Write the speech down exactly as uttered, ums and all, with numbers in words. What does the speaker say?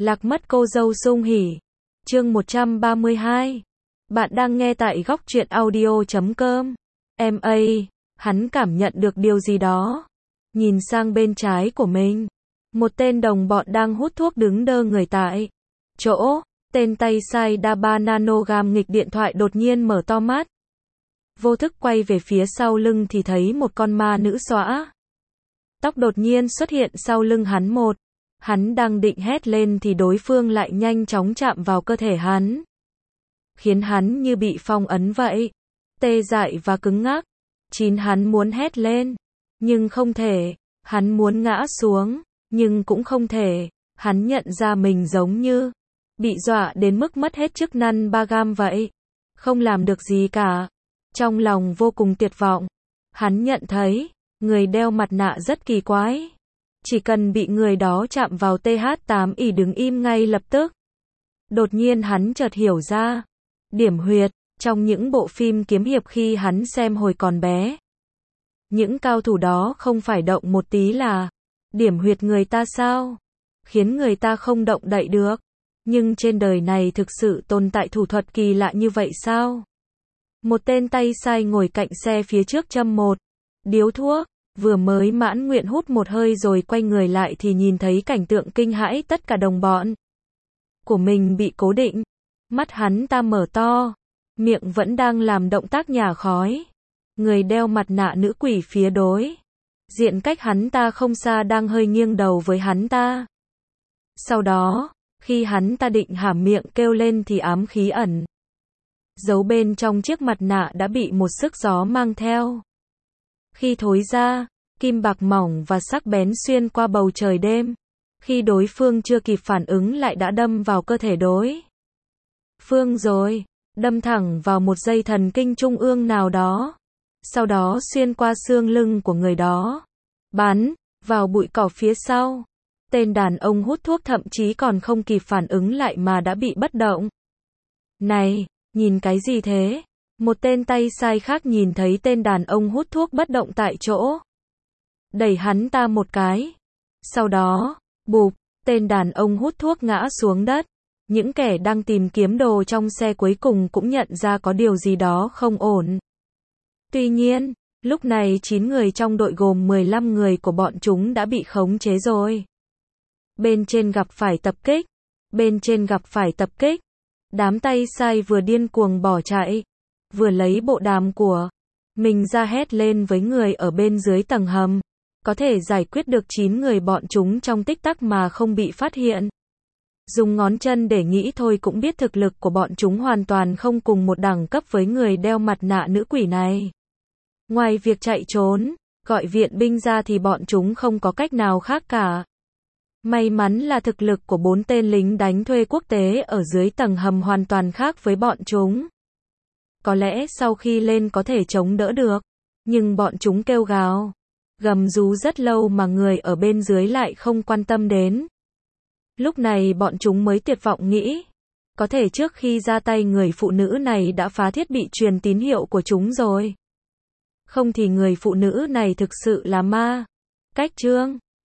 Lạc mất cô dâu sung hỉ. Chương một trăm ba mươi hai. Bạn đang nghe tại góc truyện audio chấm com. Em ơi, hắn cảm nhận được điều gì đó. Nhìn sang bên trái của mình. Một tên đồng bọn đang hút thuốc đứng đơ người tại chỗ. Tên tay sai đa ba nanogram nghịch điện thoại đột nhiên mở to mắt. Vô thức quay về phía sau lưng thì thấy một con ma nữ xõa tóc đột nhiên xuất hiện sau lưng hắn một. Hắn đang định hét lên thì đối phương lại nhanh chóng chạm vào cơ thể hắn. Khiến hắn như bị phong ấn vậy. Tê dại và cứng ngắc. Chín hắn muốn hét lên. Nhưng không thể. Hắn muốn ngã xuống. Nhưng cũng không thể. Hắn nhận ra mình giống như bị dọa đến mức mất hết chức năng ba gam vậy. Không làm được gì cả. Trong lòng vô cùng tuyệt vọng. Hắn nhận thấy người đeo mặt nạ rất kỳ quái. Chỉ cần bị người đó chạm vào T H tám ỷ đứng im ngay lập tức. Đột nhiên hắn chợt hiểu ra. Điểm huyệt, trong những bộ phim kiếm hiệp khi hắn xem hồi còn bé. Những cao thủ đó không phải động một tí là điểm huyệt người ta sao? Khiến người ta không động đậy được. Nhưng trên đời này thực sự tồn tại thủ thuật kỳ lạ như vậy sao? Một tên tay sai ngồi cạnh xe phía trước châm một điếu thuốc. Vừa mới mãn nguyện hút một hơi rồi quay người lại thì nhìn thấy cảnh tượng kinh hãi, tất cả đồng bọn của mình bị cố định. Mắt hắn ta mở to, miệng vẫn đang làm động tác nhả khói. Người đeo mặt nạ nữ quỷ phía đối diện cách hắn ta không xa đang hơi nghiêng đầu với hắn ta. Sau đó, khi hắn ta định há miệng kêu lên thì ám khí ẩn giấu bên trong chiếc mặt nạ đã bị một sức gió mang theo. Khi thối ra, kim bạc mỏng và sắc bén xuyên qua bầu trời đêm. Khi đối phương chưa kịp phản ứng lại đã đâm vào cơ thể đối phương rồi. Đâm thẳng vào một dây thần kinh trung ương nào đó. Sau đó xuyên qua xương lưng của người đó. Bắn vào bụi cỏ phía sau. Tên đàn ông hút thuốc thậm chí còn không kịp phản ứng lại mà đã bị bất động. Này, nhìn cái gì thế? Một tên tay sai khác nhìn thấy tên đàn ông hút thuốc bất động tại chỗ. Đẩy hắn ta một cái. Sau đó, bụp, tên đàn ông hút thuốc ngã xuống đất. Những kẻ đang tìm kiếm đồ trong xe cuối cùng cũng nhận ra có điều gì đó không ổn. Tuy nhiên, lúc này chín người trong đội gồm mười lăm người của bọn chúng đã bị khống chế rồi. Bên trên gặp phải tập kích. Bên trên gặp phải tập kích. Đám tay sai vừa điên cuồng bỏ chạy. Vừa lấy bộ đàm của mình ra hét lên với người ở bên dưới tầng hầm. Có thể giải quyết được chín người bọn chúng trong tích tắc mà không bị phát hiện. Dùng ngón chân để nghĩ thôi cũng biết thực lực của bọn chúng hoàn toàn không cùng một đẳng cấp với người đeo mặt nạ nữ quỷ này. Ngoài việc chạy trốn, gọi viện binh ra thì bọn chúng không có cách nào khác cả. May mắn là thực lực của bốn tên lính đánh thuê quốc tế ở dưới tầng hầm hoàn toàn khác với bọn chúng. Có lẽ sau khi lên có thể chống đỡ được. Nhưng bọn chúng kêu gào, gầm rú rất lâu mà người ở bên dưới lại không quan tâm đến. Lúc này bọn chúng mới tuyệt vọng nghĩ. Có thể trước khi ra tay người phụ nữ này đã phá thiết bị truyền tín hiệu của chúng rồi. Không thì người phụ nữ này thực sự là ma. Cách chương